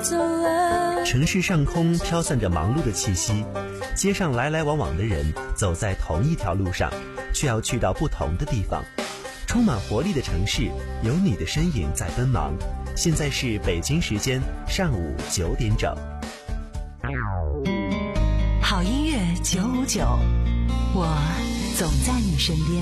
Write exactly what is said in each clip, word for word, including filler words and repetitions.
走了。 城市上空飘散着忙碌的气息，街上来来往往的人走在同一条路上，却要去到不同的地方。充满活力的城市，有你的身影在奔忙。现在是北京时间上午九点整。 好音乐九五九，我总在你身边。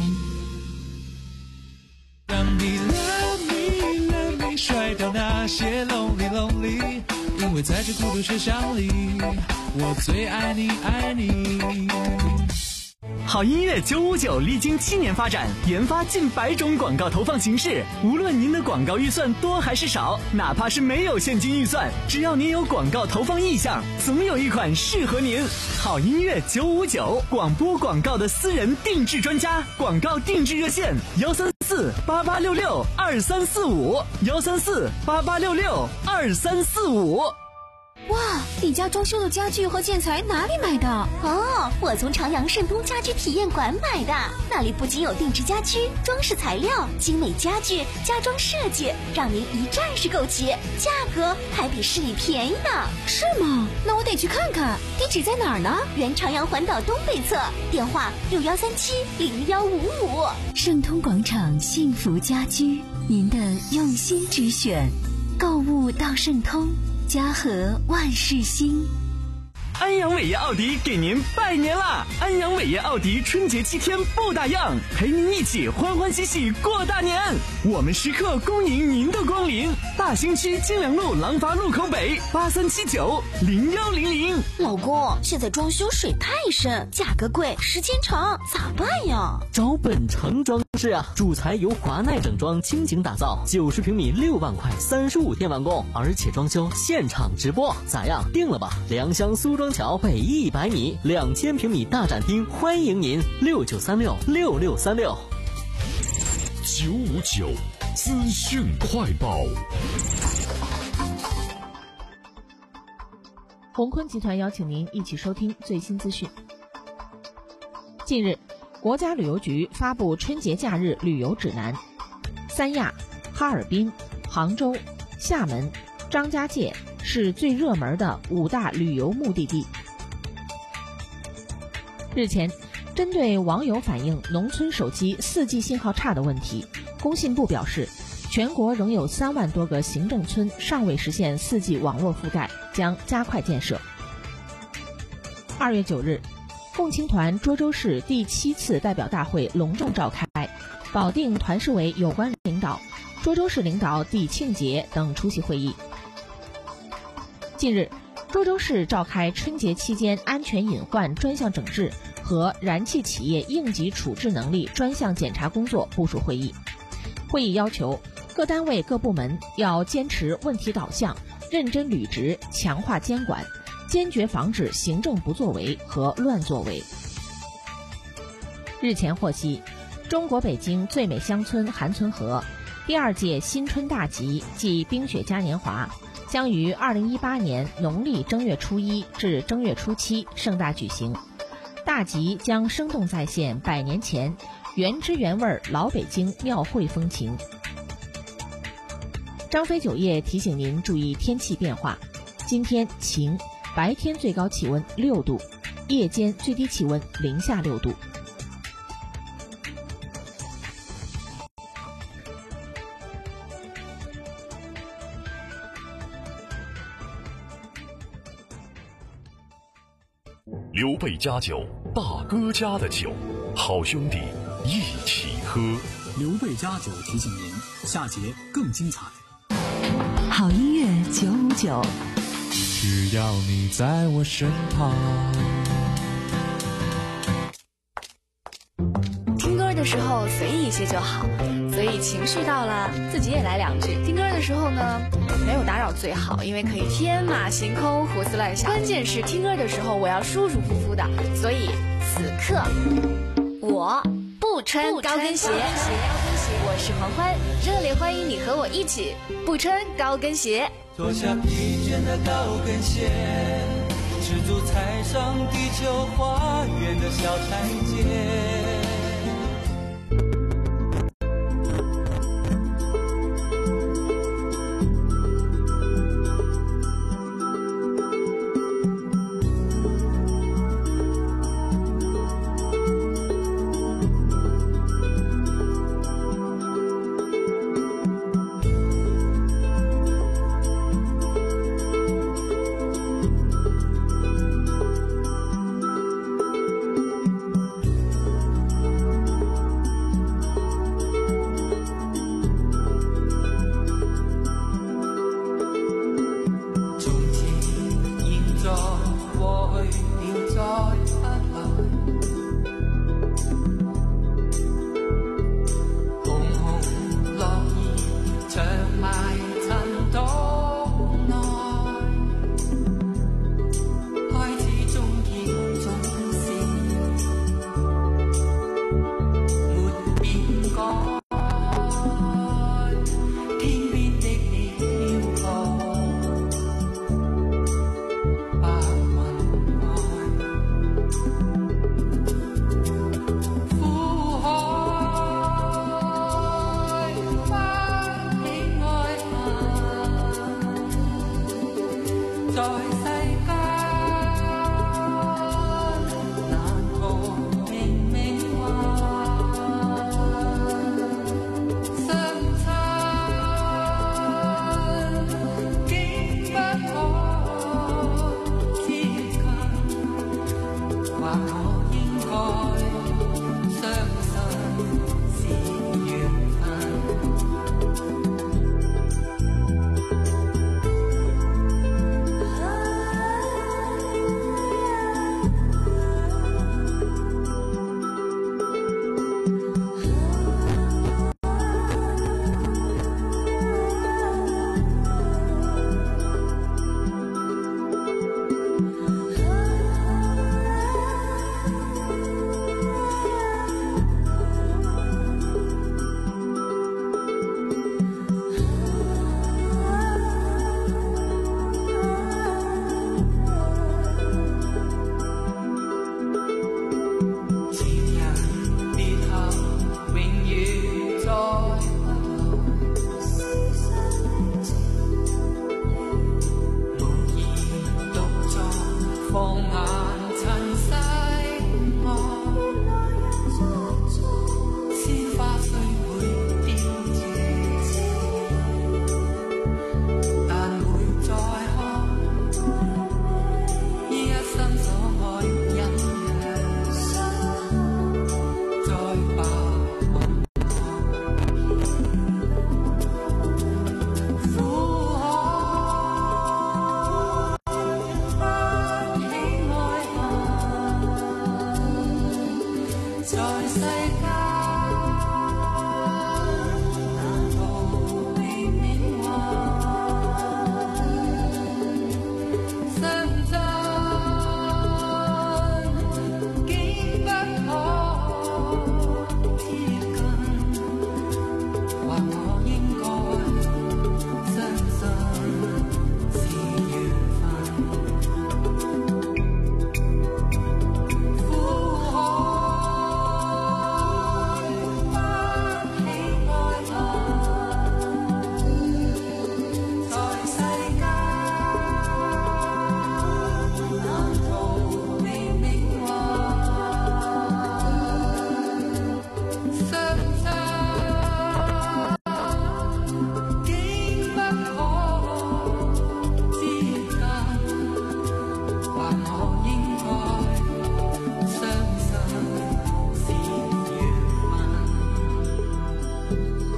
让你 love me love me 甩掉那些 lonely lonely， 因为在这孤独车厢里，我最爱你爱你。 好音乐九五九历经七年发展，研发近百种广告投放形式。无论您的广告预算多还是少，哪怕是没有现金预算，只要您有广告投放意向，总有一款适合您。好音乐九五九，广播广告的私人定制专家，广告定制热线幺三四八八六六二三四五幺三四八八六六二三四五。 哇，你家装修的家具和建材哪里买的？ 哦，我从长阳盛东家居体验馆买的，那里不仅有定制家居、装饰材料、精美家具、家装设计，让您一站式购齐，价格还比市里便宜呢。 是吗？那我得去看看。地址在哪儿呢？ 原长阳环岛东北侧，电话六幺三七零幺五五。 盛通广场幸福家居，您的用心之选，购物到盛通，家和万事兴。 安阳伟业奥迪给您拜年啦！安阳伟业奥迪春节七天不打烊，陪您一起欢欢喜喜过大年。我们时刻恭迎您的光临。大兴区金良路廊坊路口北八三七九零幺零零。 老公，现在装修水太深，价格贵，时间长，咋办呀？ 找本城装饰啊，主材由华奈整装倾情打造，九十平米六万块，三十五天完工，而且装修现场直播，咋样？定了吧？良乡苏庄桥北一百米，两千平米大展厅，欢迎您六九三六六六三六。 九五九资讯快报。 宏坤集团邀请您一起收听最新资讯。近日，国家旅游局发布春节假日旅游指南，三亚、哈尔滨、杭州、厦门、张家界是最热门的五大旅游目的地。日前，针对网友反映农村手机 四 G 信号差的问题，工信部表示，全国仍有三万多个行政村尚未实现 四 G 网络覆盖，将加快建设。二月九日，共青团涿州市第七次代表大会隆重召开，保定团市委有关领导、涿州市领导抵庆节等出席会议。近日，涿州市召开春节期间安全隐患专项整治和燃气企业应急处置能力专项检查工作部署会议。会议要求各单位各部门要坚持问题导向，认真履职，强化监管，坚决防止行政不作为和乱作为。日前获悉，中国北京最美乡村韩村河第二届新春大集暨冰雪嘉年华将于二零一八年农历正月初一至正月初七盛大举行。大集将生动再现百年前原汁原味老北京庙会风情。张飞酒业提醒您注意天气变化，今天晴，白天最高气温六度，夜间最低气温零下六度。 刘备家酒，大哥家的酒，好兄弟一起喝。 刘备家酒提醒您，下节更精彩。 好音乐九五九， 只要你在我身旁。 听歌的时候随意一些就好，所以情绪到了，自己也来两句。听歌的时候呢，没有打扰最好，因为可以天马行空、胡思乱想。关键是听歌的时候我要舒舒服服的，所以此刻我不穿高跟鞋。我是黄欢，热烈欢迎你和我一起不穿高跟鞋。 脱下疲倦的高跟鞋，赤足踩上地球花园的小台阶。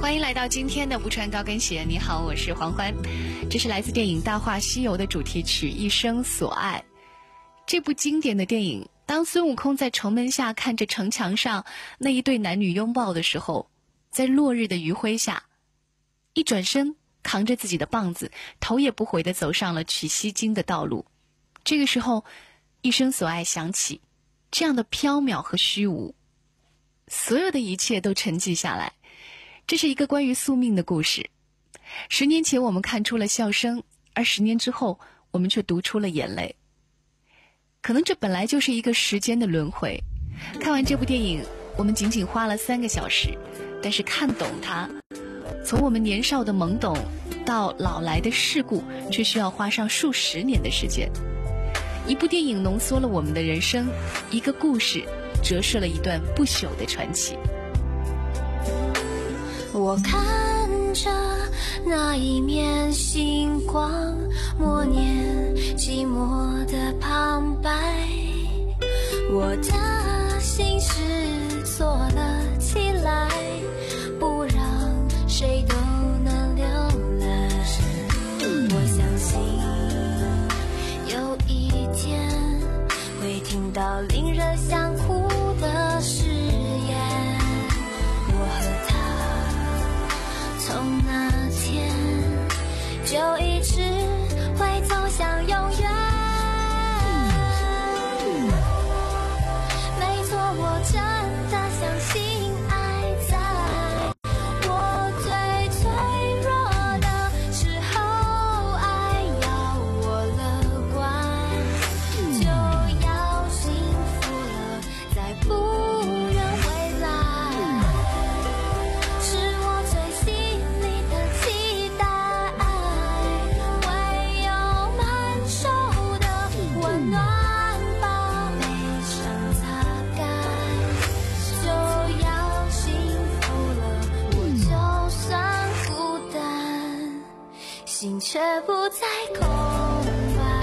欢迎来到今天的不穿高跟鞋。你好，我是黄欢。这是来自电影《大话西游》的主题曲《一生所爱》。这部经典的电影，当孙悟空在城门下看着城墙上那一对男女拥抱的时候，在落日的余晖下，一转身扛着自己的棒子，头也不回地走上了取西经的道路。这个时候，一生所爱响起，这样的缥缈和虚无，所有的一切都沉寂下来。这是一个关于宿命的故事。十年前我们看出了笑声，而十年之后我们却读出了眼泪。可能这本来就是一个时间的轮回。看完这部电影，我们仅仅花了三个小时，但是看懂它，从我们年少的懵懂到老来的世故，却需要花上数十年的时间。一部电影浓缩了我们的人生，一个故事折射了一段不朽的传奇。 我看着那一面星光，默念寂寞的旁白，我的心事锁了起来，不让谁都能浏览。我相信有一天会听到令人想哭的誓言，我和他从那天就一直会走向永远。没错，我真的相信爱在我最脆弱的时候，爱要我乐观，就要幸福了，再不远未来，是我最心里的期待，唯有满手的温暖把悲伤擦干，就要幸福了，我就算孤单，心却不再空白。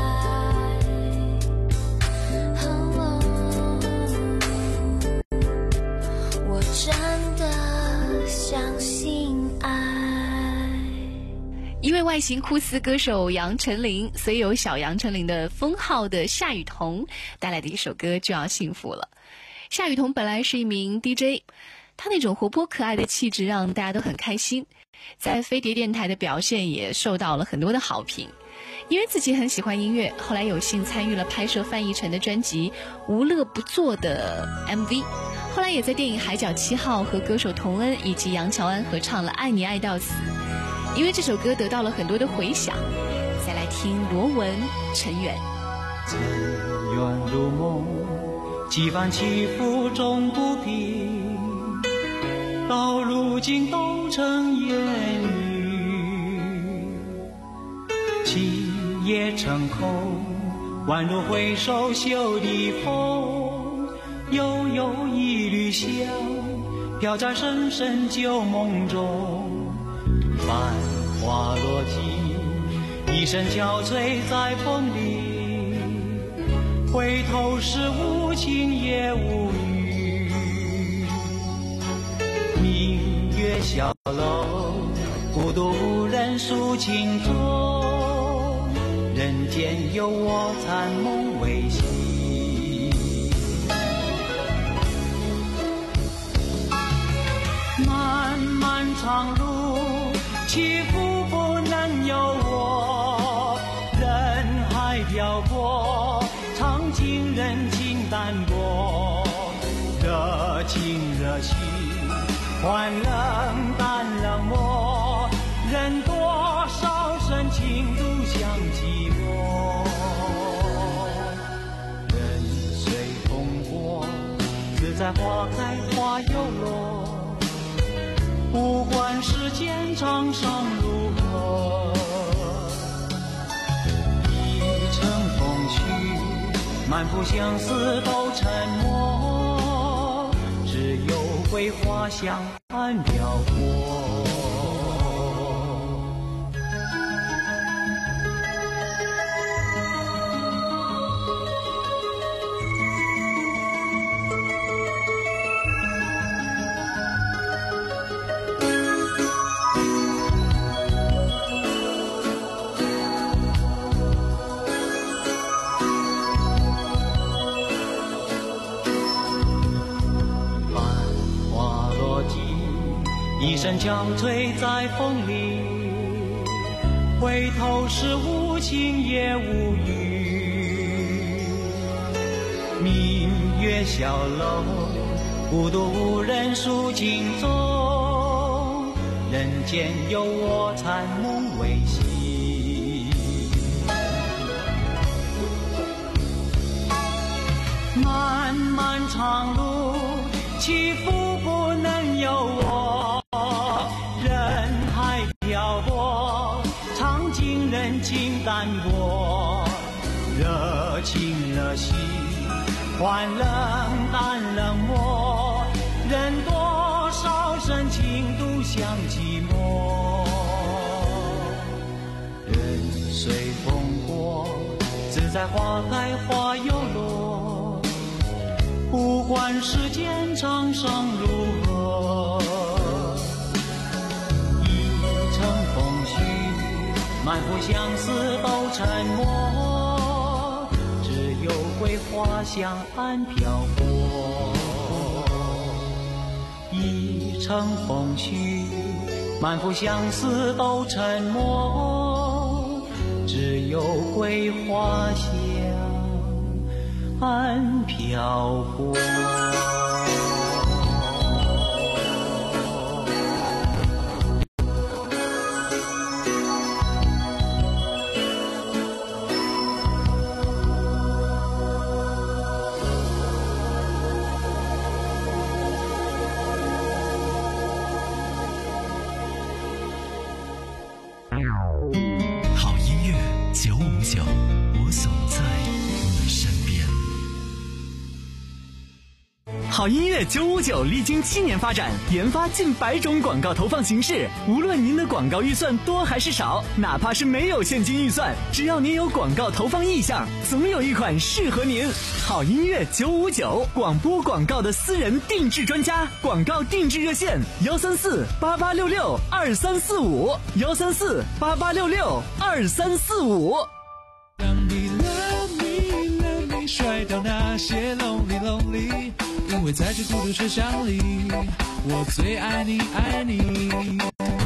我真的相信爱。 因为外形酷似歌手杨丞琳，所以有小杨丞琳的封号的夏雨桐带来的一首歌就要幸福了。夏雨桐本来是一名 D J， 她那种活泼可爱的气质让大家都很开心，在飞碟电台的表现也受到了很多的好评。因为自己很喜欢音乐，后来有幸参与了拍摄范逸臣的专辑《无乐不作》的 M V， 后来也在电影《海角七号》和歌手童恩以及杨乔安合唱了《爱你爱到死》。因为这首歌得到了很多的回响，再来听罗文、陈远。 沉涌如梦，几番起伏终不平，到如今都成烟雨，情也成空，宛如回首袖的风，悠悠一缕香飘在深深旧梦中，繁花落尽，一身憔悴在风里，回头是无情也无语。明月小楼，孤独无人诉情衷，人间有我残梦未醒。漫漫长路，起伏不能由我，人海漂泊，尝尽人情淡薄，热情热情，换冷淡冷漠，人多少深情独向寂寞。人随风过，自在花开花又落，不管世间沧桑如何，一程风趣，满腹相思都沉默，只有桂花香岸漂泊。 山憔悴在风里，回头是无情也无语。明月小楼，孤独无人诉情衷，人间有我残梦未醒。漫漫长路，起伏不能由我，人海漂泊，尝尽人情淡薄，热情热心，换冷淡冷漠，任多少深情独享寂寞。任随风过，自在花开花又落，不管世间沧桑如何。一程风絮，满腹相思都沉默，只有桂花香岸漂泊。一程风絮，满腹相思都沉默，只有桂花香岸漂泊。 好音乐九五九，我总在你身边。 好音乐九五九历经七年发展，研发近百种广告投放形式。无论您的广告预算多还是少，哪怕是没有现金预算，只要您有广告投放意向，总有一款适合您。好音乐九五九，广播广告的私人定制专家，广告定制热线：幺三四八八六六二三四五，幺三四八八六六二三四五。 让你 love me love me 甩掉那些 lonely lonely， 因为在这孤独车厢里，我最爱你爱你。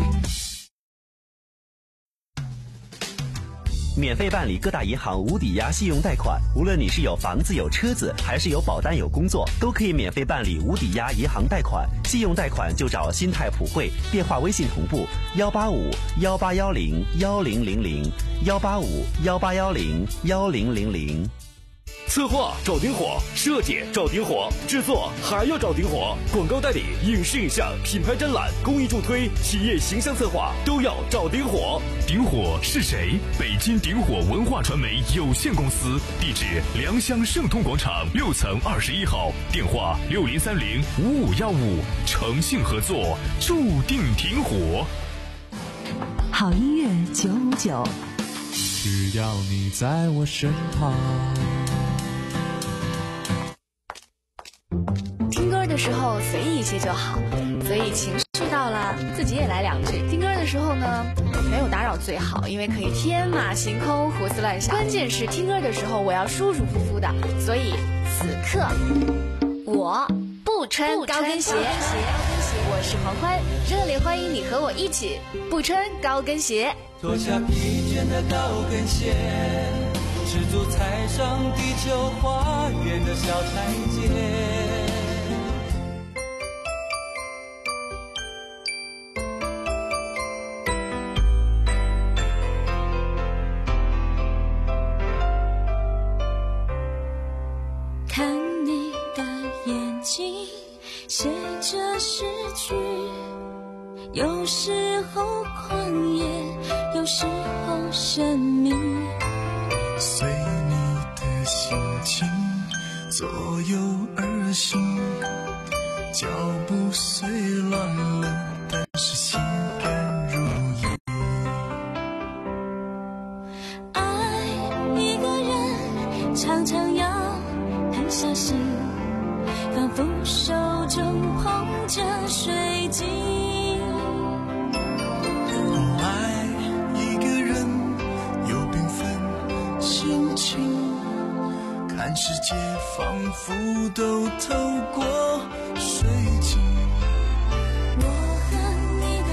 免费办理各大银行无抵押信用贷款，无论你是有房子有车子，还是有保单有工作，都可以免费办理无抵押银行贷款。信用贷款就找新泰普惠，电话微信同步幺八五幺八幺零幺零零零幺八五幺八幺零幺零零零。 策划找顶火，设计找顶火，制作还要找顶火，广告代理、影视影像、品牌展览、公益助推、企业形象策划都要找顶火。 顶火是谁？北京顶火文化传媒有限公司，地址良乡盛通广场六层二十一号，电话六零三零五五幺五，诚信合作，注定顶火。 好音乐九五九， 只要你在我身旁。 听歌的时候随意一些就好，所以情绪到了自己也来两句。听歌的时候呢，没有打扰最好，因为可以天马行空胡思乱想。关键是听歌的时候我要舒舒服服的，所以此刻我不穿高跟鞋。我是黄欢，热烈欢迎你和我一起不穿高跟鞋。 脱下疲倦的高跟鞋，赤足踩上地球花园的小台阶。 看你的眼睛写着诗句，有时候狂野，有时候神秘， 随你的心情左右而行，脚步虽乱了，但是心甘如饴。 爱一个人常常要很小心，仿佛手中捧着水晶。 爱一个人有缤纷心情，看世界仿佛都透过水晶。 我和你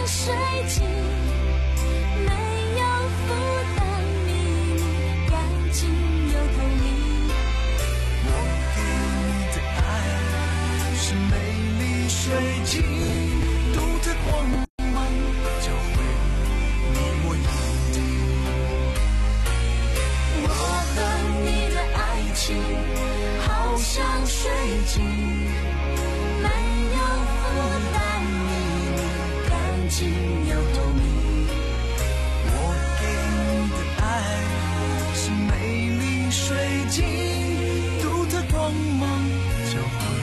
水晶，没有负担，秘密干净又透明。 我给你的爱是美丽水晶，独特光芒教会你我眼底。 我和你的爱情好像水晶，没有负担，秘密干净又透明。 我给你的爱是美丽水晶，独特光芒教会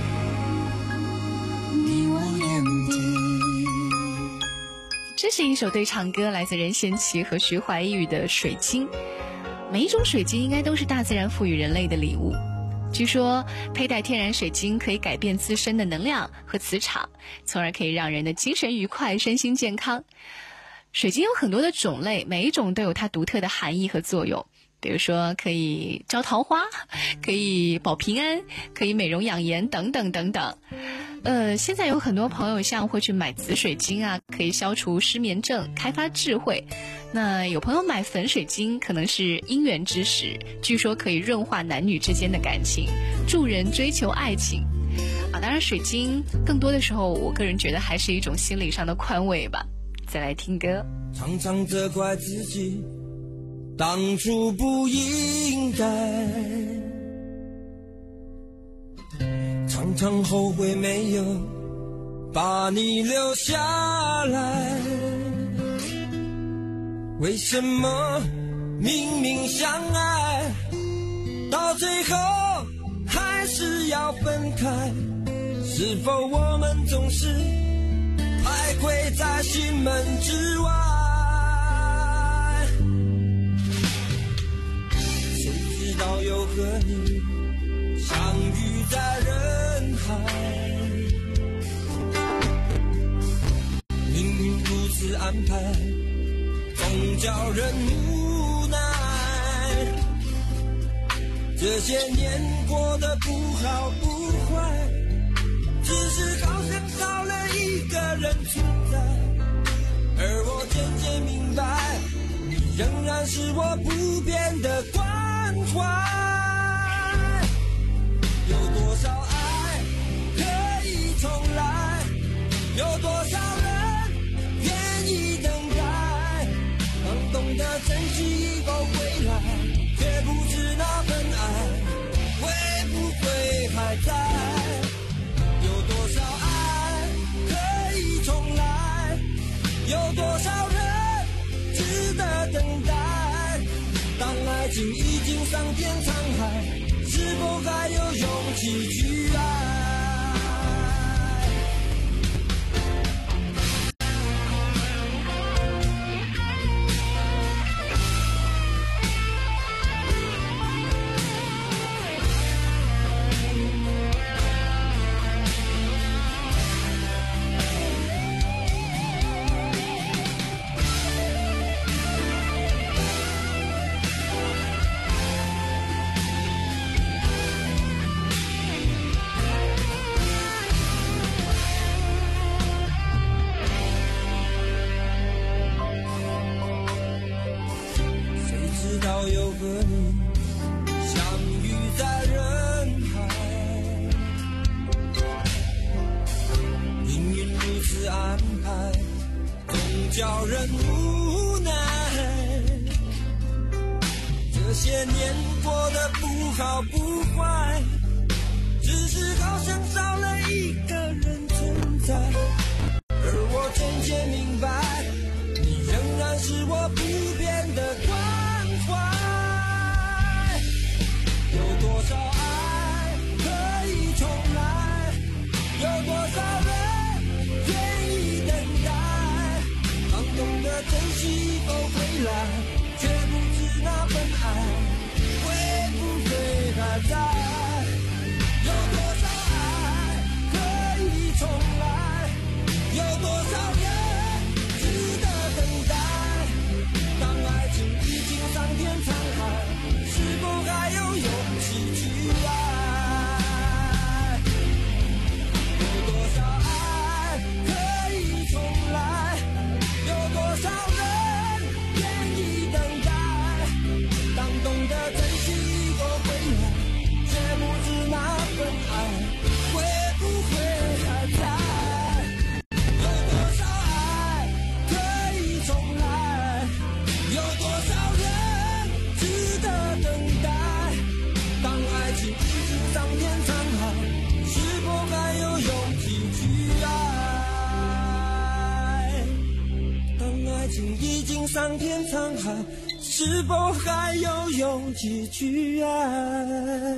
你我眼底。 这是一首对唱歌，来自任贤齐和徐怀钰的《水晶》。每一种水晶应该都是大自然赋予人类的礼物。据说佩戴天然水晶可以改变自身的能量和磁场，从而可以让人的精神愉快，身心健康。水晶有很多的种类，每一种都有它独特的含义和作用。比如说可以招桃花，可以保平安，可以美容养颜等等等等。呃，现在有很多朋友像会去买紫水晶啊，可以消除失眠症，开发智慧。那有朋友买粉水晶，可能是姻缘之石，据说可以润化男女之间的感情，助人追求爱情。啊，当然水晶更多的时候，我个人觉得还是一种心理上的宽慰吧。再来听歌。 常常责怪自己当初不应该，常常后悔没有把你留下来。为什么明明相爱，到最后还是要分开？是否我们总是徘徊在心门之外？谁知道又和你相遇在人海，命运如此安排，总叫人无奈。这些年过得不好不坏，只是好像少了一个人存在。而我渐渐明白，你仍然是我不变的关怀。有多少爱可以重来，有多少人愿意等待，当懂得珍惜以后回来，却不知那份爱会不会还在。有多少爱可以重来，有多少人值得等待，当爱情已经桑田沧海，是否还有勇气去爱？又和你相遇在人海，命运如此安排，总叫人无奈。这些年过得不好不坏，只是好像少了一个人存在。而我渐渐明白，你仍然是我不变的关怀。有多少爱可以重来，有多少人愿意等待，当懂得珍惜以后回来，却不知那份爱会不会还在。有多少爱可以重来， 爱情已经桑田沧海，是否还有勇气去爱？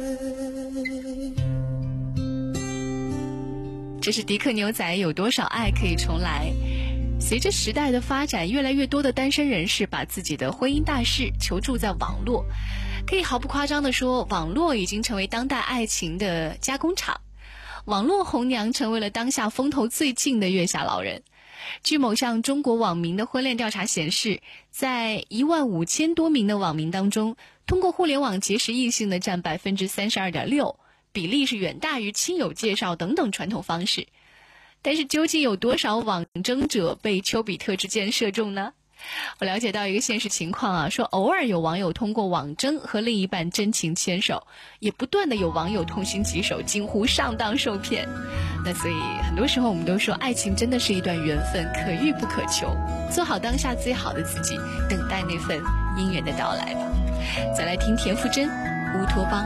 这是迪克牛仔，有多少爱可以重来？随着时代的发展，越来越多的单身人士把自己的婚姻大事求助在网络。可以毫不夸张地说，网络已经成为当代爱情的加工厂。网络红娘成为了当下风头最劲的月下老人。据某项中国网民的婚恋调查显示，在一万五千多名的网民当中，通过互联网结识异性的占 百分之三十二点六， 比例是远大于亲友介绍等等传统方式。但是究竟有多少网征者被丘比特之箭射中呢？我了解到一个现实情况啊，说偶尔有网友通过网征和另一半真情牵手，也不断的有网友痛心疾首，惊呼上当受骗。那所以很多时候我们都说，爱情真的是一段缘分，可遇不可求。做好当下最好的自己，等待那份姻缘的到来吧。再来听田馥甄《乌托邦》。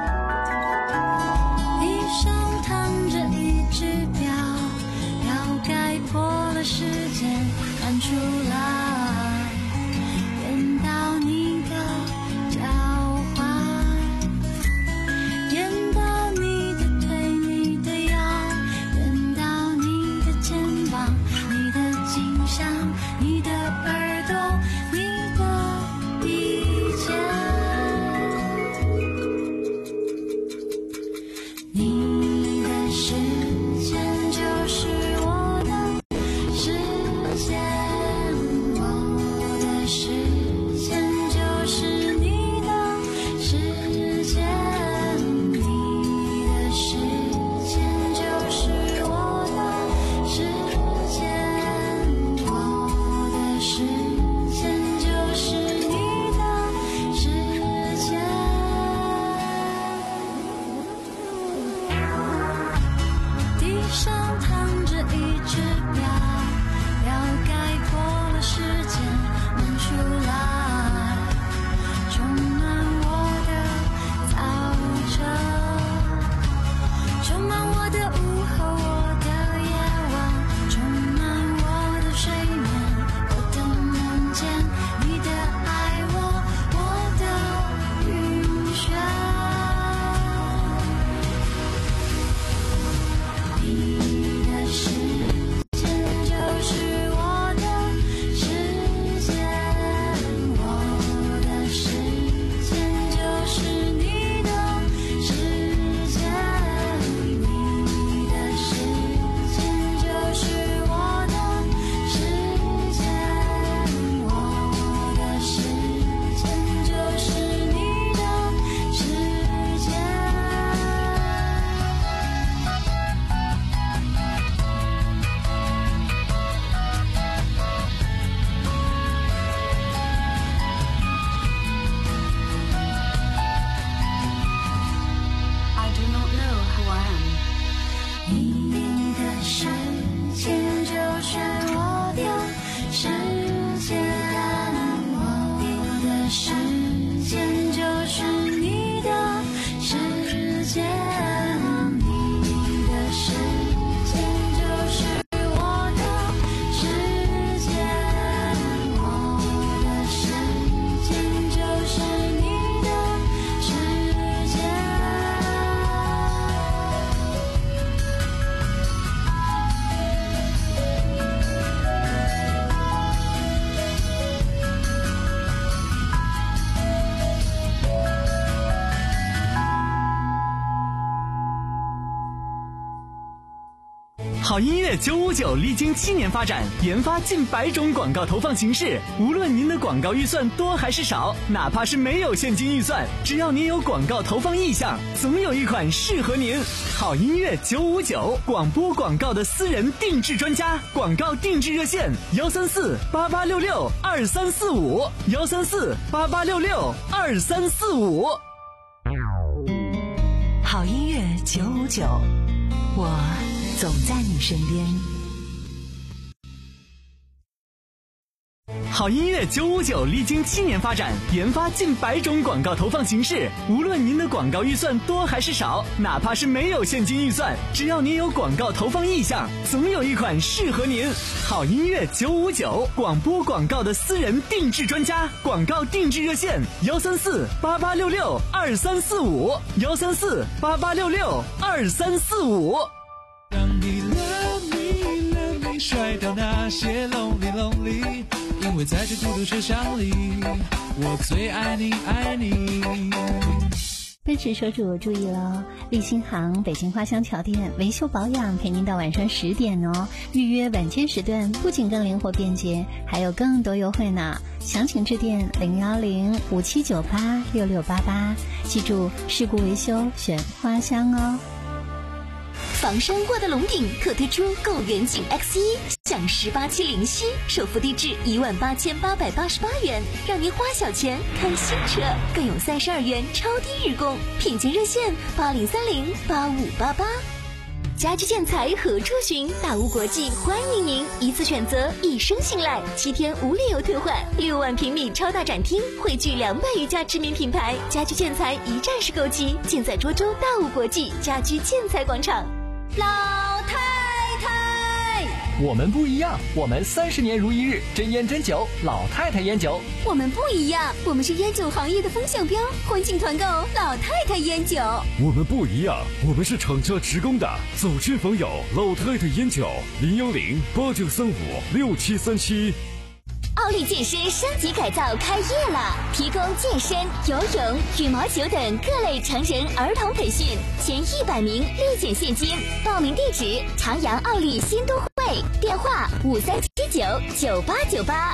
地上躺着一只表，表盖破了时间，看出来演到你的脚踝，演到你的腿，你的腰，演到你的肩膀，你的颈项，你的耳朵，你的鼻尖。你的时间就是我的时间，我的时间就是你的时间，你的时间就是我的时间，我的时间就是你的时间。地上躺着一只表，表盖过了时间，漫出来，充满我的早晨，充满我的午后，我的夜晚，充满我的睡眠，我的梦见，你的爱我，我的晕眩。你的时间就是我的时间，我的时间就是你的时间，你的时间就是我的时间，我的时间就是你的时间。I do not know who I am。 你的时间就是我的时间，我的时间就是你的时间，你的时间就是我的时间，我的时间就是你的时间。 好音乐九五九历经七年发展，研发近百种广告投放形式。无论您的广告预算多还是少，哪怕是没有现金预算，只要您有广告投放意向，总有一款适合您。好音乐九五九，广播广告的私人定制专家，广告定制热线：幺三四八八六六二三四五，幺三四八八六六二三四五。 好音乐九五九，我总在你身边。 好音乐九五九历经七年发展，研发近百种广告投放形式。无论您的广告预算多还是少，哪怕是没有现金预算，只要您有广告投放意向，总有一款适合您。好音乐九五九，广播广告的私人定制专家，广告定制热线：幺三四八八六六二三四五，幺三四八八六六二三四五。 让你 love me love me 甩掉那些 lonely lonely， 因为在这孤独车厢里，我最爱你爱你。 奔驰车主注意了，立新行北京花乡桥店维修保养陪您到晚上十点哦。预约晚间时段不仅更灵活便捷，还有更多优惠呢。详情致电零幺零五七九八六六八八，记住事故维修选花乡哦。 房山沃德龙顶特推出购远景 X 一，享十八期零息，首付低至一万八千八百八十八元，让您花小钱看新车，更有三十二元超低日供，品鉴热线八零三零八五八八。家居建材何处寻？大屋国际欢迎您，一次选择，一生信赖，七天无理由退换，六万平米超大展厅，汇聚两百余家知名品牌，家居建材一站式购齐，尽在涿州大屋国际家居建材广场。老太太， 我们不一样，我们三十年如一日，真烟真酒，老太太烟酒。 我们不一样，我们是烟酒行业的风向标，欢庆团购老太太烟酒。 我们不一样，我们是厂家职工的，走亲访友，老太太烟酒，零幺零八九三五六七三七。 奥利健身升级改造开业了，提供健身、游泳、羽毛球等各类成人儿童培训，前一百名立减现金。报名地址：长阳奥利新都会，电话五三七九九八九八。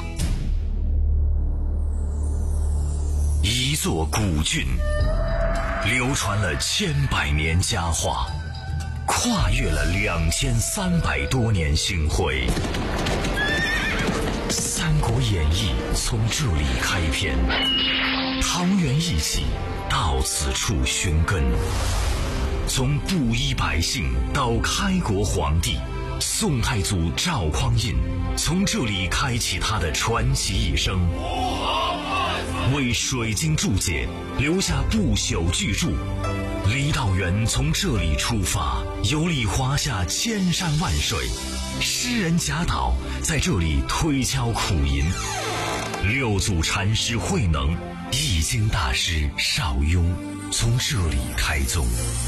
一座古郡，流传了千百年佳话，跨越了两千三百多年星辉。《三国演义》从这里开篇，桃园义气到此处寻根。从布衣百姓到开国皇帝，宋太祖赵匡胤从这里开启他的传奇一生，为水晶注解留下不朽巨著。郦道元从这里出发，游历华夏千山万水。诗人贾岛在这里推敲苦吟，六祖禅师慧能、易经大师邵雍从这里开宗。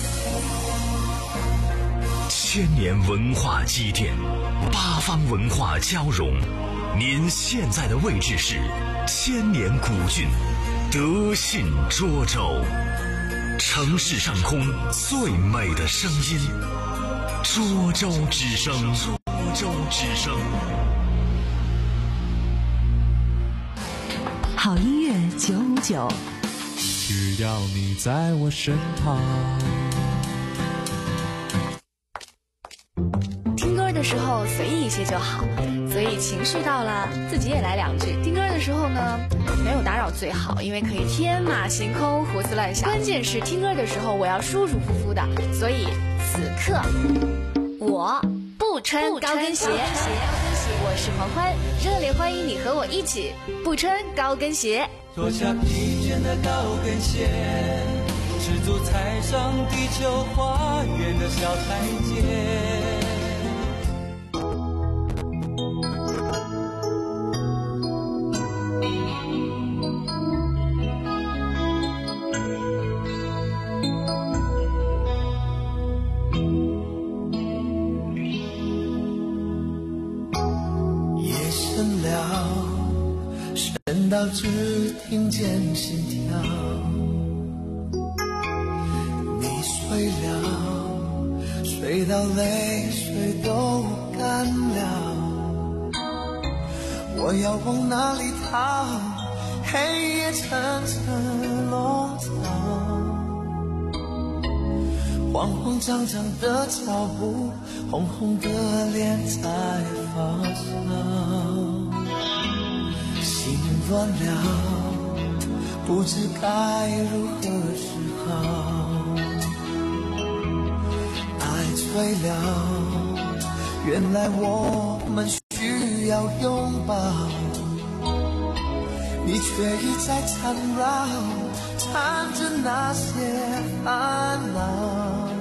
千年文化积淀，八方文化交融。您现在的位置是千年古郡德信涿州，城市上空最美的声音，涿州之声。涿州之声。 好音乐九五九， 只要你在我身旁。 听歌的时候随意一些就好，所以情绪到了自己也来两句。听歌的时候呢，没有打扰最好，因为可以天马行空胡思乱想。关键是听歌的时候我要舒舒服服的，所以此刻我不穿高跟鞋。我是黄欢，热烈欢迎你和我一起不穿高跟鞋。 脱下疲倦的高跟鞋，赤足踩上地球花园的小台阶。 深到只听见心跳，你睡了，睡到泪水都干了，我要往哪里逃？黑夜层层笼罩，慌慌张张的脚步，红红的脸在发烧，心乱了，不知该如何是好。爱醉了，原来我们需要拥抱。 你却一再缠绕，缠着那些烦恼。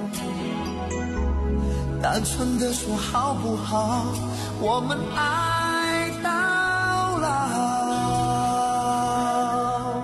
单纯的说好不好，我们爱到老。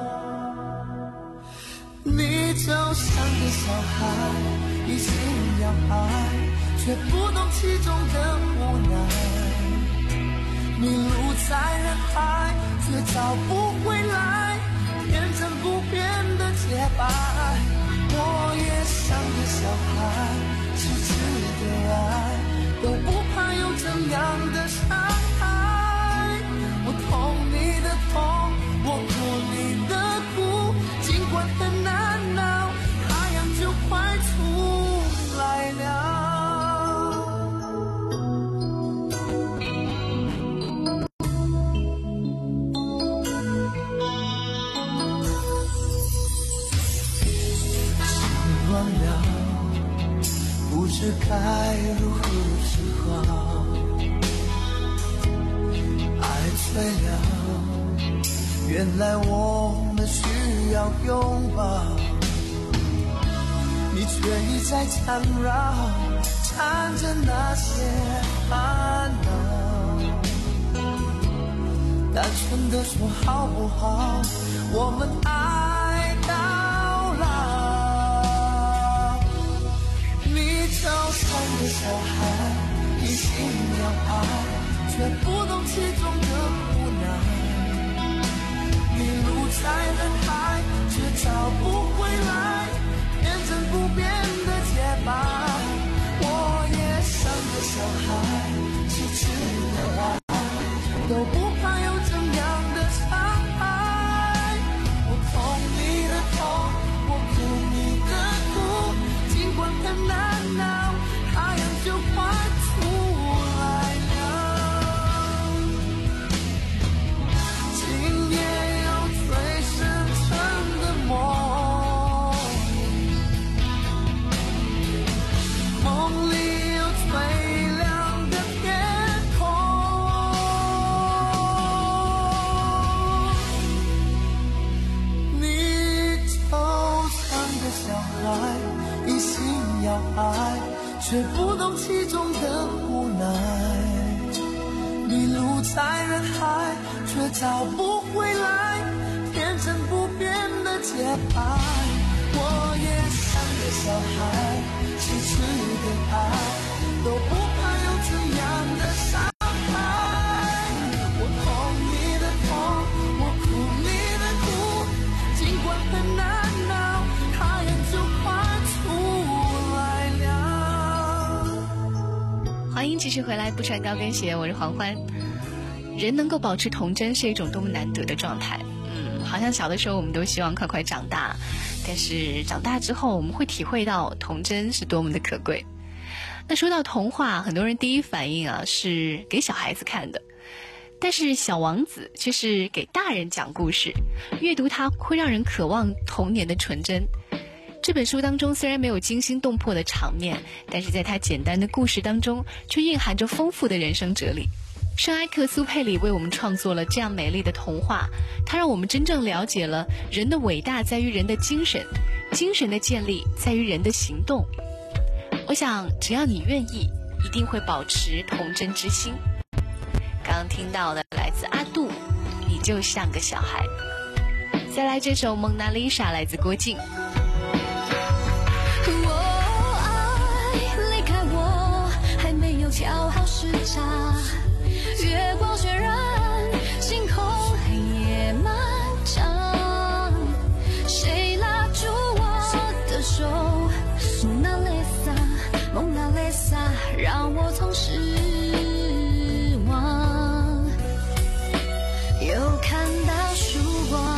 你就像个小孩，一心要爱，却不懂其中的无奈。迷路在人海，却找不回来天真不变的洁白。我也像个小孩，痴痴的爱，都不怕有怎样的伤害。我痛你的痛，我哭你的苦，尽管很难熬，太阳就快出来了。不知该如何是好，爱醉了，原来我们需要拥抱。你却一再缠绕，缠着那些烦恼。单纯的说好不好，我们爱到老。你就像个小孩，一心要爱，却不懂其中的无奈。迷路在人海，却找不回来天真不变的洁白。我也像个小孩，痴痴的爱，都不怕有怎样的伤害。我痛你的痛，我哭你的苦，尽管很难熬，太阳就快出来了。今夜有最深沉的梦，梦里有最亮的天空。你就像个小孩，一心要爱，却不懂其中的无奈。迷路在人海，却找不回来天真不变的洁白。我也像个小孩，痴痴的爱，都不怕有怎样的伤害。我痛你的痛，我哭你的苦，尽管很难熬，太阳就快出来了。 欢迎继续回来，不穿高跟鞋，我是黄欢。人能够保持童真是一种多么难得的状态。嗯，好像小的时候我们都希望快快长大，但是长大之后我们会体会到童真是多么的可贵。那说到童话，很多人第一反应啊是给小孩子看的，但是小王子却是给大人讲故事，阅读它会让人渴望童年的纯真。这本书当中虽然没有惊心动魄的场面，但是在它简单的故事当中却蕴含着丰富的人生哲理。圣埃克苏佩里为我们创作了这样美丽的童话，它让我们真正了解了人的伟大在于人的精神，精神的建立在于人的行动。我想只要你愿意，一定会保持童真之心。刚刚听到的来自阿杜，你就像个小孩。再来这首蒙娜丽莎，来自郭靖。 爱离开我还没有调好时差，月光渲染星空黑夜漫长，谁拉住我的手，蒙娜丽莎蒙娜丽莎，让我从失望又看到曙光。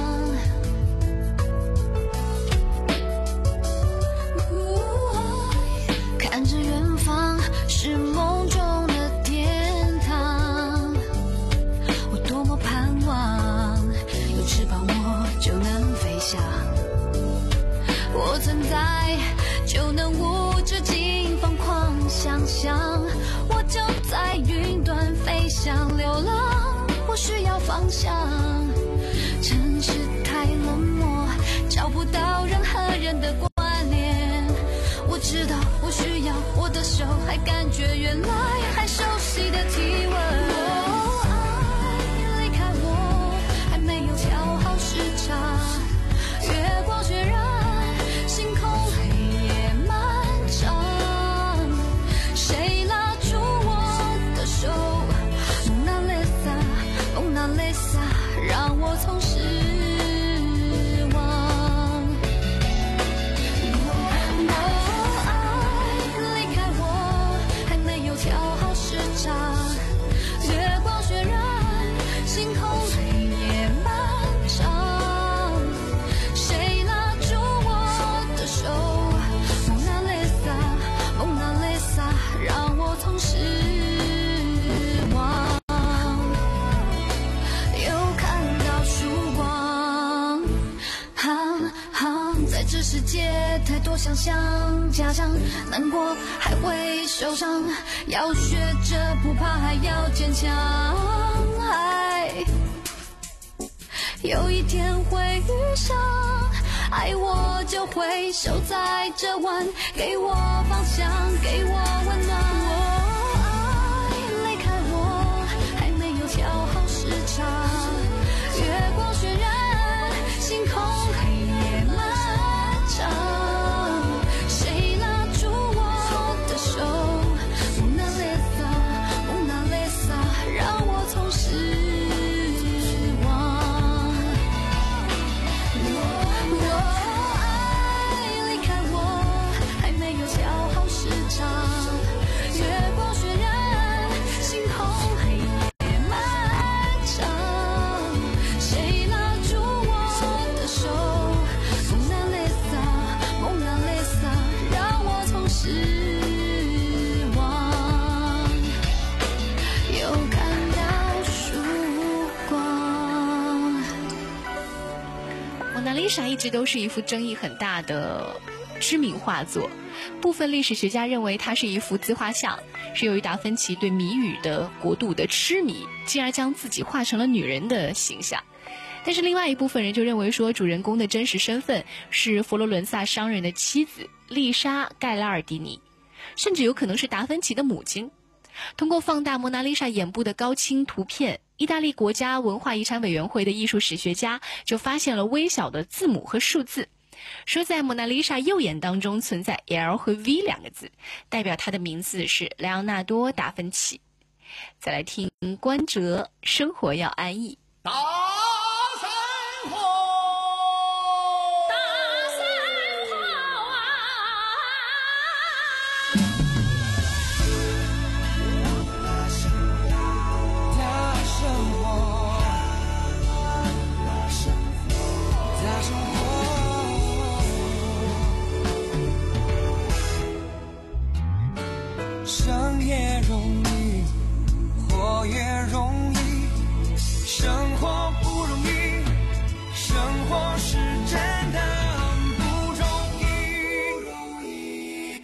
看着远方是梦中的天堂，我多么盼望有翅膀我就能飞翔，我存在就能无止境疯狂想象，我就在云端飞翔流浪，我需要方向， 城市太冷漠，找不到任何人的关联。我知道我需要我的手，还感觉原来还熟悉的体温。哦，爱离开我，还没有调好时差，月光渲染星空黑夜漫长，谁拉住我的手？蒙娜丽莎，蒙娜丽莎，让我从失望。哦，爱离开我，还没有调好时差，月光渲染星空黑夜漫长，谁拉住我的手？蒙娜丽莎，蒙娜丽莎，让我从失望又看到曙光。哈哈，在这世界太多想象，假象难过还会受伤，要学着不怕，还要坚强。爱有一天会遇上，爱我就会守在这晚，给我方向，给我温暖。哦，爱离开我，还没有调好时差，月光渲染星空黑夜漫长，谁拉住我的手？蒙娜丽莎，蒙娜丽莎，让我从失望。我爱离开我，还没有调好时差，月光渲染星空黑夜漫长，谁拉住我的手？蒙娜丽莎，蒙娜丽莎，让我从失望又看到曙光。 蒙娜丽莎一直都是一幅争议很大的知名画作，部分历史学家认为它是一幅自画像，是由于达芬奇对谜语的国度的痴迷，进而将自己画成了女人的形象。但是另外一部分人就认为说，主人公的真实身份是佛罗伦萨商人的妻子丽莎·盖拉尔迪尼，甚至有可能是达芬奇的母亲。通过放大蒙娜丽莎眼部的高清图片，意大利国家文化遗产委员会的艺术史学家就发现了微小的字母和数字，说在蒙娜丽莎右眼当中存在 L 和 V 两个字，代表她的名字是莱昂纳多·达芬奇。再来听关喆，生活要安逸。 大生活，大生活啊！大生活，大生活，大生活。生也容易，活也容易。生活不容易，生活是真的不容易。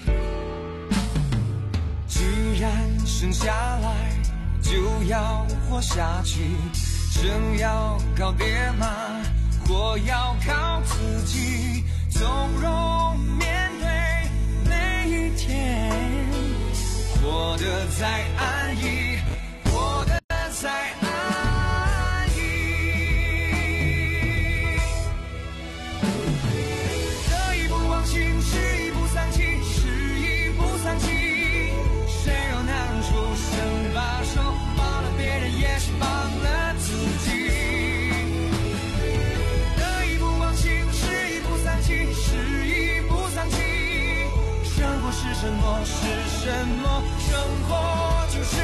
既然生下来就要活下去，生要靠爹妈，活要靠自己，从容面对每一天，活得再安逸，活得再安逸。是什么？是什么？生活就是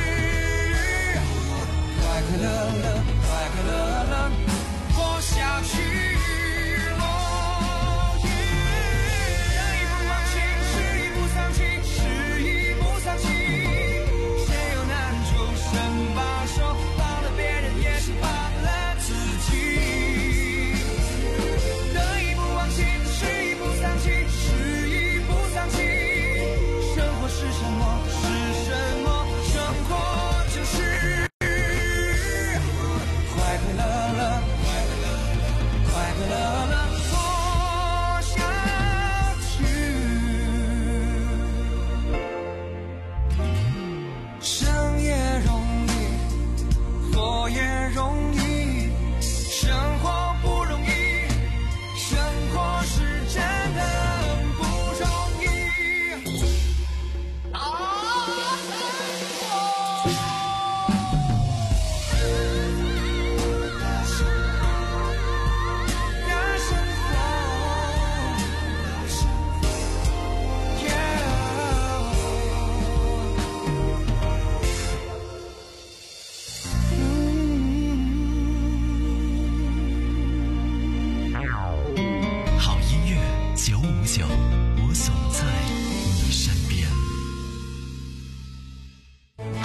快快乐乐，快快乐乐活下去。哦耶！得意不忘情，失意不丧气，失意不丧气。谁有难处伸把手，帮了别人也是帮了自己。得意不忘情，失意不丧气，失意不丧气。是什么？是什么？生活就是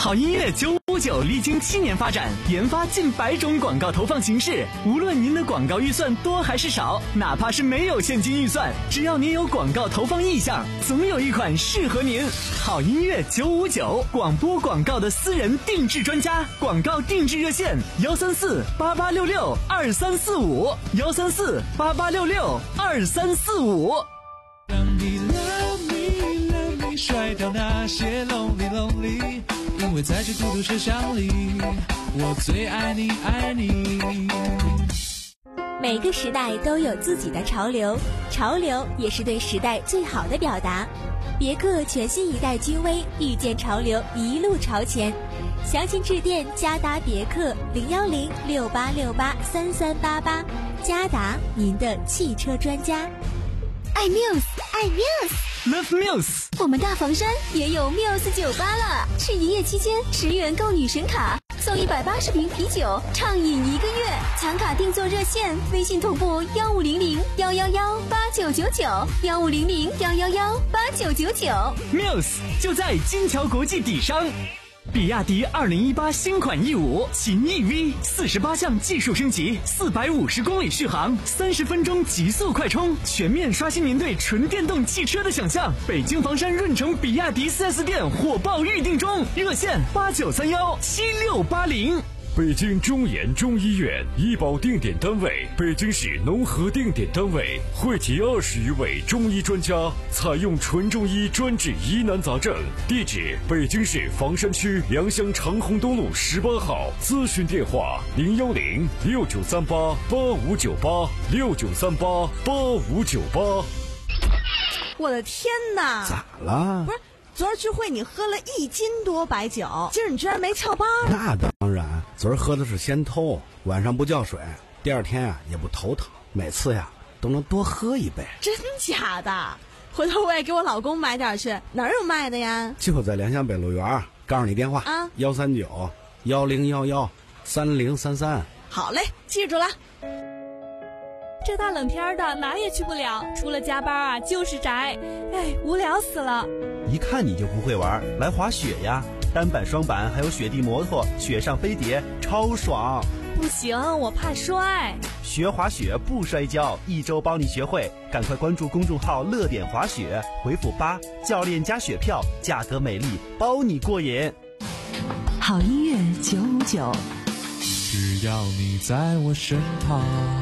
好音乐九五九历经七年发展，研发近百种广告投放形式。无论您的广告预算多还是少，哪怕是没有现金预算，只要您有广告投放意向，总有一款适合您。好音乐九五九，广播广告的私人定制专家，广告定制热线：幺三四八八六六二三四五，幺三四八八六六二三四五。 让你 love me love me 甩掉那些 lonely lonely， 因为在这孤独车厢里，我最爱你爱你。 每个时代都有自己的潮流，潮流也是对时代最好的表达。别克全新一代君威，遇见潮流，一路朝前。详情致电嘉达别克零幺零六八六八三三八八，嘉达您的汽车专家。 爱 Muse， 爱 Muse，Love Muse。 我们大房山也有 Muse 酒吧了，是营业期间十元购女神卡，送一百八十瓶啤酒，畅饮一个月。抢卡订座热线：微信同步幺五零零幺幺幺八九九九，幺五零零幺幺幺八九九九。 Muse 就在金桥国际底商。比亚迪二零一八新款 E 五 秦 E V 四十八项技术升级，四百五十公里续航，三十分钟极速快充，全面刷新您对纯电动汽车的想象。北京房山润城比亚迪 四 S 店火爆预定中，热线八九三幺七六八零。 北京中研中医院医保定点单位，北京市农合定点单位，汇集二十余位中医专家，采用纯中医专治疑难杂症。地址：北京市房山区良乡长虹东路十八号。咨询电话：零幺零六九三八八五九八六九三八八五九八。 我的天哪！ 咋了？ 不是。昨儿聚会你喝了一斤多白酒，今儿你居然没翘班？ 那当然，昨儿喝的是仙偷，晚上不叫水，第二天呀、啊、也不头疼，每次呀都能多喝一杯。 真假的？回头我也给我老公买点去，哪儿有卖的呀？ 就在良乡北路园，告诉你电话啊，幺三九幺零幺幺三零三三。 好嘞，记住了。 这大冷天的哪也去不了，除了加班啊就是宅，哎，无聊死了。 一看你就不会玩，来滑雪呀！单板、双板还有雪地摩托、雪上飞碟，超爽！ 不行，我怕摔。 学滑雪不摔跤，一周帮你学会。赶快关注公众号“乐点滑雪”，回复八，教练加雪票，价格美丽，包你过瘾。 好音乐九五九， 只要你在我身旁。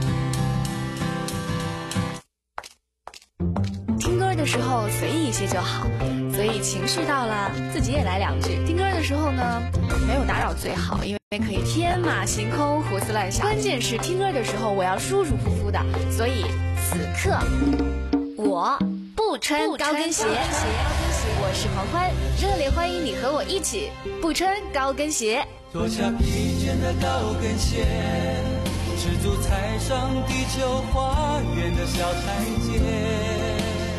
听歌的时候随意一些就好，所以情绪到了自己也来两句。听歌的时候呢，没有打扰最好，因为可以天马行空胡思乱想。关键是听歌的时候我要舒舒服服的，所以此刻我不穿高跟鞋。我是黄欢，热烈欢迎你和我一起不穿高跟鞋。 脱下疲倦的高跟鞋，赤足踩上地球花园的小台阶。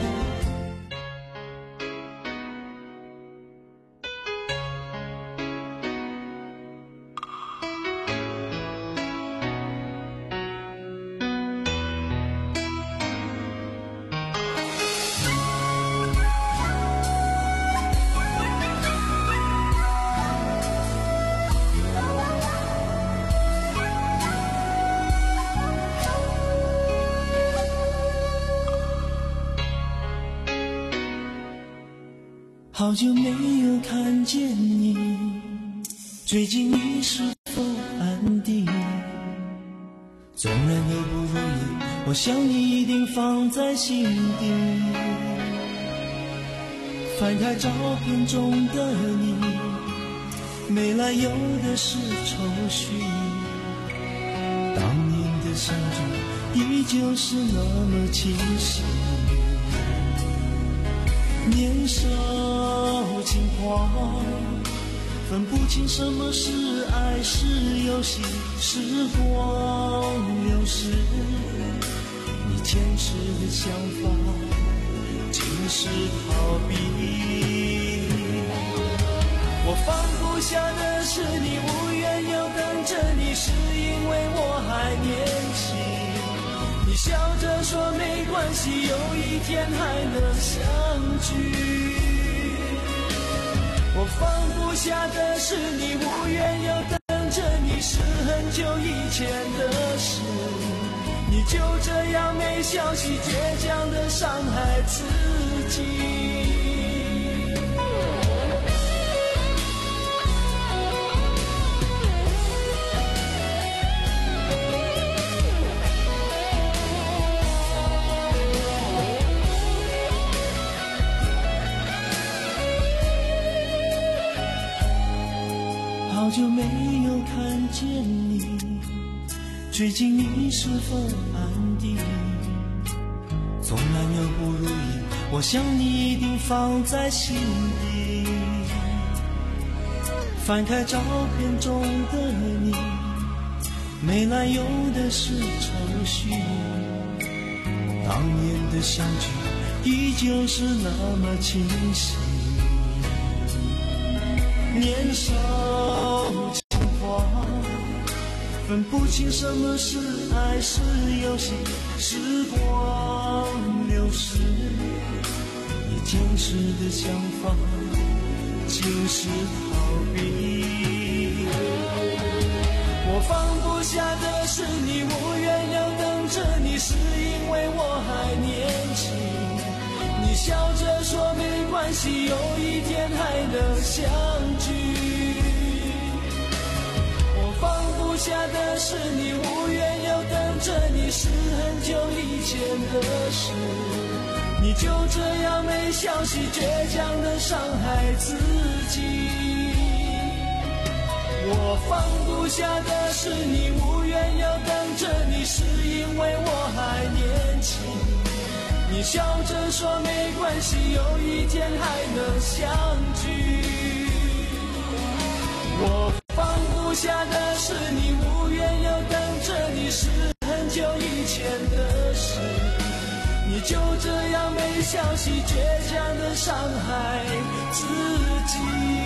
好久没有看见你，最近你是否安定？纵然有不如意，我想你一定放在心底。翻开照片中的你，没来由的是愁绪，当年的相聚依旧是那么清晰。年少轻狂，分不清什么是爱是游戏。时光流逝，你坚持的想法尽是逃避。我放不下的是你，无缘又等着你，是因为我还年轻。你笑着说没关系，有一天还能相聚。 我放不下的是你，无缘又等着你，是很久以前的事。你就这样没消息，倔强的伤害自己。好久没有看见你，最近你是否安定？纵然有不如意，我想你一定放在心底。翻开照片中的你，没来由的是愁绪。当年的相聚依旧是那么清晰。年少轻狂，分不清什么是爱是游戏。时光流逝，你坚持的想法就是逃避。我放不下的是你，无缘又等着你，是因为我还年轻。你笑着说没关系，有一天还能相聚。我放不下的是你，无缘又等着你，是很久以前的事。你就这样没消息，倔强的伤害自己。我放不下的是你，无缘又等着你，是因为我还年轻。你笑着说没关系，有一天还能相聚。我放不下的是你，无缘又等着你，是很久以前的事。你就这样没消息，倔强的伤害自己。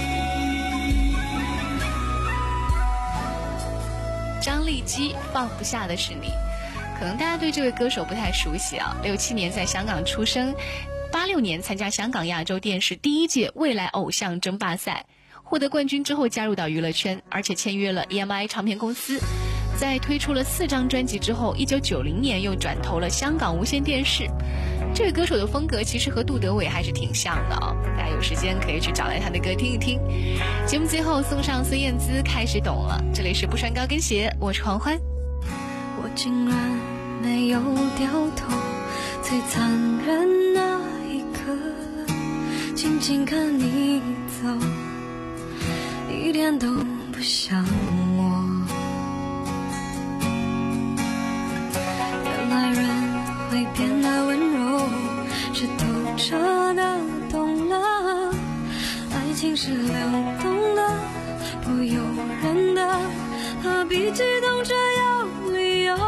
张丽基，放不下的是你。可能大家对这位歌手不太熟悉啊，六七年在香港出生，八六年参加香港亚洲电视第一届未来偶像争霸赛，获得冠军之后加入到娱乐圈，而且签约了 E M I 唱片公司。在推出了四张专辑之后，一九九零年又转投了香港无线电视。这位歌手的风格其实和杜德伟还是挺像的啊、哦，大家有时间可以去找来他的歌听一听。节目最后送上孙燕姿《开始懂了》，这里是不穿高跟鞋，我是黄欢。 我竟然没有掉头，最残忍那一刻，静静看你走，一点都不像我。原来人会变得温柔，是透彻的懂了，爱情是流动的，不由人的，何必激动着有理由？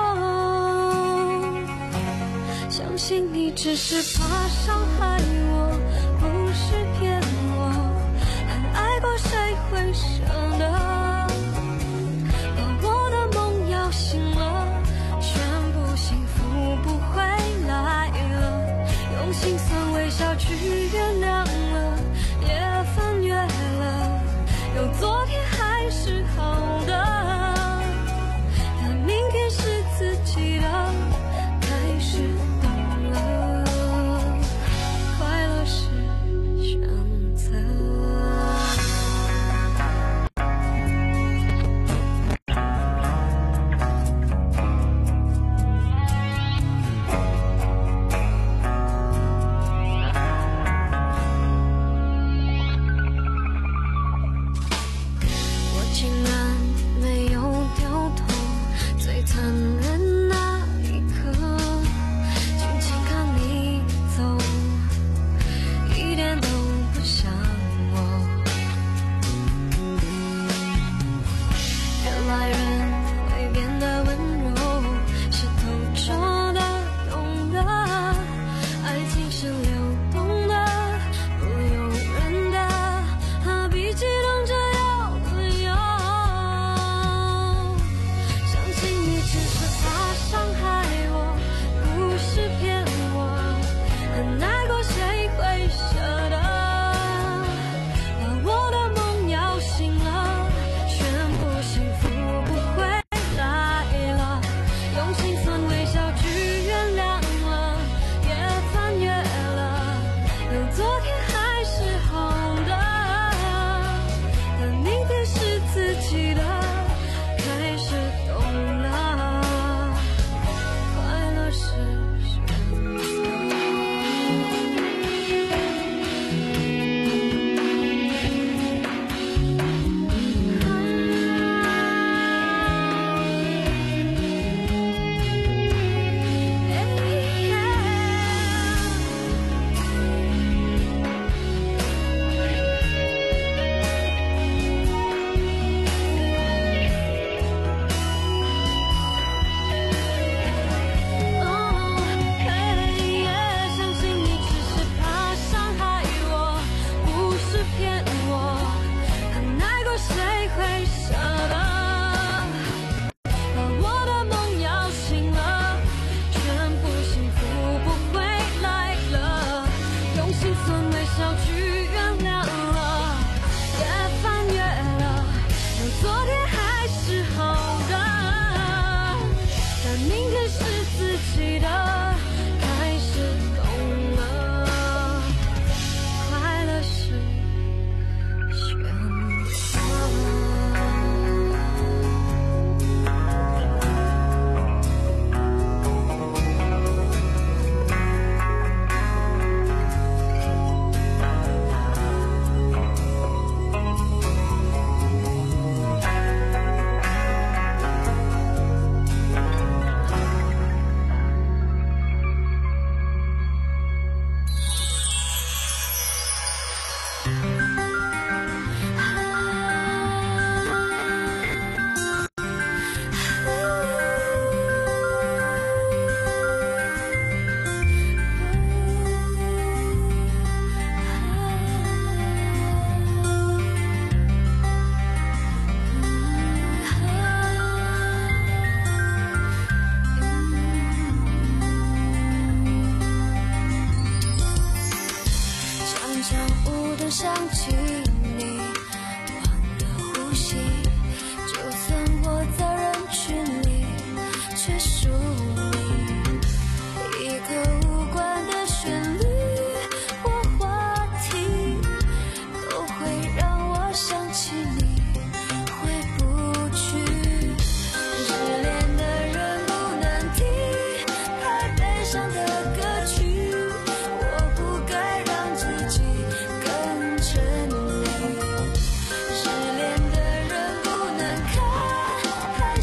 相信你只是怕伤害我，不是骗我，很爱过谁会舍得把我的梦摇醒了，宣布幸福不会来了，用心酸微笑去原谅了，也翻越了，有昨天还是好的，但明天是自己的，开始懂了，快乐是选择。我竟然没有掉头，最残忍那一刻，静静看你走，一点都不像我。原来人